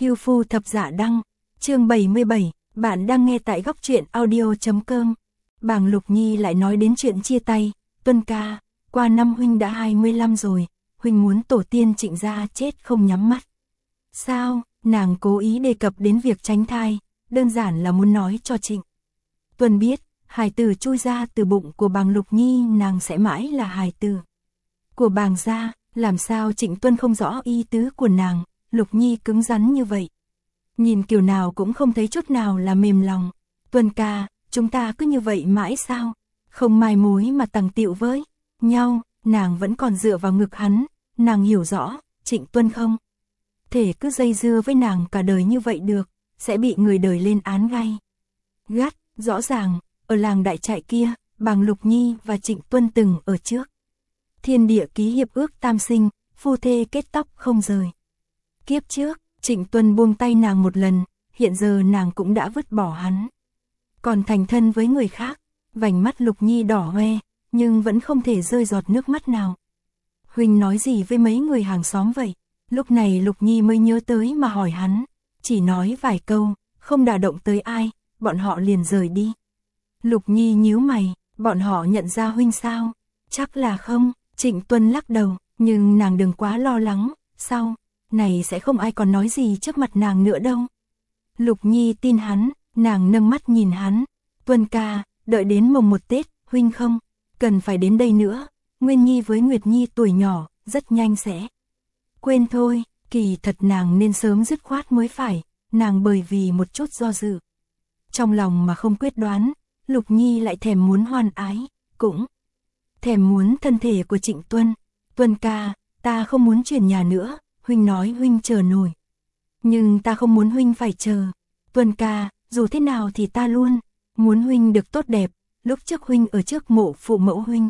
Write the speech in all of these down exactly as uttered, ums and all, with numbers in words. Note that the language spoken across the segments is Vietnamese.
Hưu phu thập dạ đăng, chương bảy mươi bảy, bạn đang nghe tại góc truyện audio.com. Bàng Lục Nhi lại nói đến chuyện chia tay, Tuân ca, qua năm huynh đã hai mươi lăm rồi, huynh muốn tổ tiên Trịnh gia chết không nhắm mắt. Sao, nàng cố ý đề cập đến việc tránh thai, đơn giản là muốn nói cho Trịnh Tuân biết, hài tử chui ra từ bụng của Bàng Lục Nhi nàng sẽ mãi là hài tử của Bàng gia, làm sao Trịnh Tuân không rõ ý tứ của nàng. Lục Nhi cứng rắn như vậy, nhìn kiểu nào cũng không thấy chút nào là mềm lòng. Tuân ca, chúng ta cứ như vậy mãi sao? Không mai mối mà tằng tiệu với nhau, nàng vẫn còn dựa vào ngực hắn, nàng hiểu rõ, Trịnh Tuân không thể cứ dây dưa với nàng cả đời như vậy được, sẽ bị người đời lên án gay gắt. Rõ ràng, ở làng đại trại kia, Bàng Lục Nhi và Trịnh Tuân từng ở trước thiên địa ký hiệp ước tam sinh, phu thê kết tóc không rời. Kiếp trước, Trịnh Tuân buông tay nàng một lần, hiện giờ nàng cũng đã vứt bỏ hắn, còn thành thân với người khác. Vành mắt Lục Nhi đỏ hoe, nhưng vẫn không thể rơi giọt nước mắt nào. Huynh nói gì với mấy người hàng xóm vậy? Lúc này Lục Nhi mới nhớ tới mà hỏi hắn, chỉ nói vài câu, không đả động tới ai, bọn họ liền rời đi. Lục Nhi nhíu mày, bọn họ nhận ra huynh sao? Chắc là không. Trịnh Tuân lắc đầu, nhưng nàng đừng quá lo lắng, sau này sẽ không ai còn nói gì trước mặt nàng nữa đâu. Lục Nhi tin hắn, nàng nâng mắt nhìn hắn, Tuân ca, đợi đến mồng một Tết, huynh không cần phải đến đây nữa, Nguyên Nhi với Nguyệt Nhi tuổi nhỏ, rất nhanh sẽ quên thôi. Kỳ thật nàng nên sớm dứt khoát mới phải, nàng bởi vì một chút do dự trong lòng mà không quyết đoán. Lục Nhi lại thèm muốn hoan ái, cũng thèm muốn thân thể của Trịnh Tuân. Tuân ca, ta không muốn chuyển nhà nữa, huynh nói huynh chờ nổi, nhưng ta không muốn huynh phải chờ. Tuân ca, dù thế nào thì ta luôn muốn huynh được tốt đẹp. Lúc trước huynh ở trước mộ phụ mẫu huynh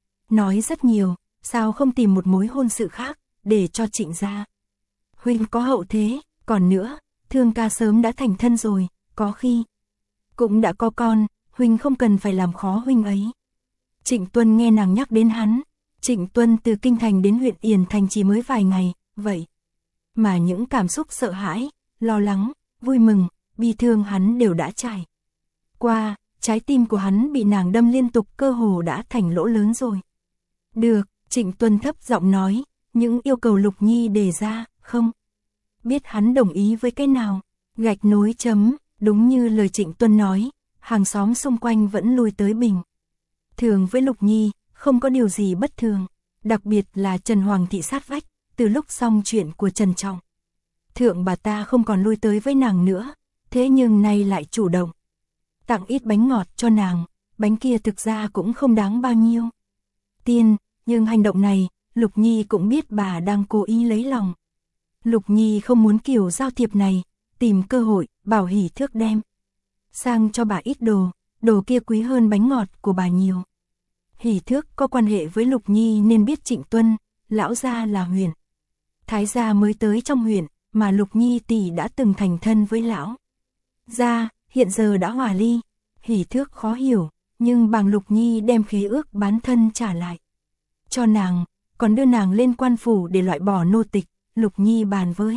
nói rất nhiều, sao không tìm một mối hôn sự khác để cho Trịnh gia huynh có hậu thế. Còn nữa, Thương ca sớm đã thành thân rồi, có khi cũng đã có con, huynh không cần phải làm khó huynh ấy. Trịnh Tuân nghe nàng nhắc đến hắn. Trịnh Tuân từ Kinh Thành đến huyện Yển Thành chỉ mới vài ngày, vậy mà những cảm xúc sợ hãi, lo lắng, vui mừng, bi thương hắn đều đã trải qua. Trái tim của hắn bị nàng đâm liên tục, cơ hồ đã thành lỗ lớn rồi. Được, Trịnh Tuân thấp giọng nói, những yêu cầu Lục Nhi đề ra, không biết hắn đồng ý với cái nào. Gạch nối chấm, đúng như lời Trịnh Tuân nói, hàng xóm xung quanh vẫn lui tới bình thường với Lục Nhi, không có điều gì bất thường. Đặc biệt là Trần Hoàng thị sát vách, từ lúc xong chuyện của Trần Trọng Thượng bà ta không còn lui tới với nàng nữa, thế nhưng nay lại chủ động tặng ít bánh ngọt cho nàng. Bánh kia thực ra cũng không đáng bao nhiêu tiền, nhưng hành động này, Lục Nhi cũng biết bà đang cố ý lấy lòng. Lục Nhi không muốn kiểu giao thiệp này, tìm cơ hội, bảo Hỷ Thước đem sang cho bà ít đồ, đồ kia quý hơn bánh ngọt của bà nhiều. Hỷ Thước có quan hệ với Lục Nhi nên biết Trịnh Tuân, lão gia là huyện thái gia mới tới trong huyện, mà Lục Nhi tỷ đã từng thành thân với lão gia, hiện giờ đã hòa ly. Hỷ Thước khó hiểu, nhưng Bàng Lục Nhi đem khế ước bán thân trả lại cho nàng, còn đưa nàng lên quan phủ để loại bỏ nô tịch. Lục Nhi bàn với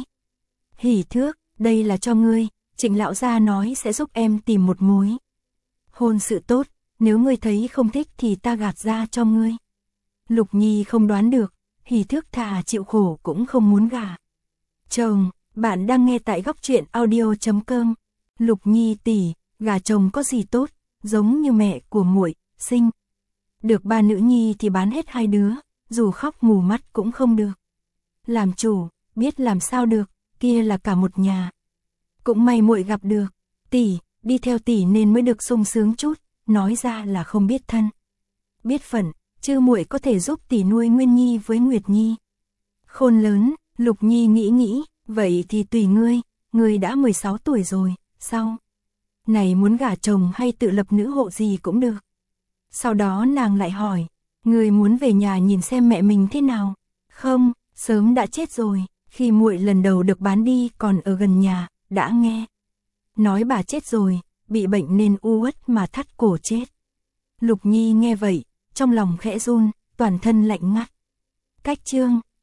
Hỷ Thước, đây là cho ngươi, Trịnh lão gia nói sẽ giúp em tìm một mối hôn sự tốt, nếu ngươi thấy không thích thì ta gạt ra cho ngươi. Lục Nhi không đoán được, Hỷ Thước thà chịu khổ cũng không muốn gả chồng. Bạn đang nghe tại góc truyện audio.com. Lục Nhi tỷ, gả chồng có gì tốt, giống như mẹ của muội, sinh được ba nữ nhi thì bán hết hai đứa, dù khóc mù mắt cũng không được làm chủ. Biết làm sao được, kia là cả một nhà. Cũng may muội gặp được tỷ, đi theo tỷ nên mới được sung sướng chút, nói ra là không biết thân biết phận, chứ muội có thể giúp tỷ nuôi Nguyên Nhi với Nguyệt Nhi khôn lớn. Lục Nhi nghĩ nghĩ, vậy thì tùy ngươi, ngươi đã mười sáu tuổi rồi, sau này muốn gả chồng hay tự lập nữ hộ gì cũng được. Sau đó nàng lại hỏi, ngươi muốn về nhà nhìn xem mẹ mình thế nào? Không, sớm đã chết rồi, khi muội lần đầu được bán đi còn ở gần nhà, đã nghe nói bà chết rồi, bị bệnh nên u uất mà thắt cổ chết. Lục Nhi nghe vậy, trong lòng khẽ run, toàn thân lạnh ngắt. Cách chương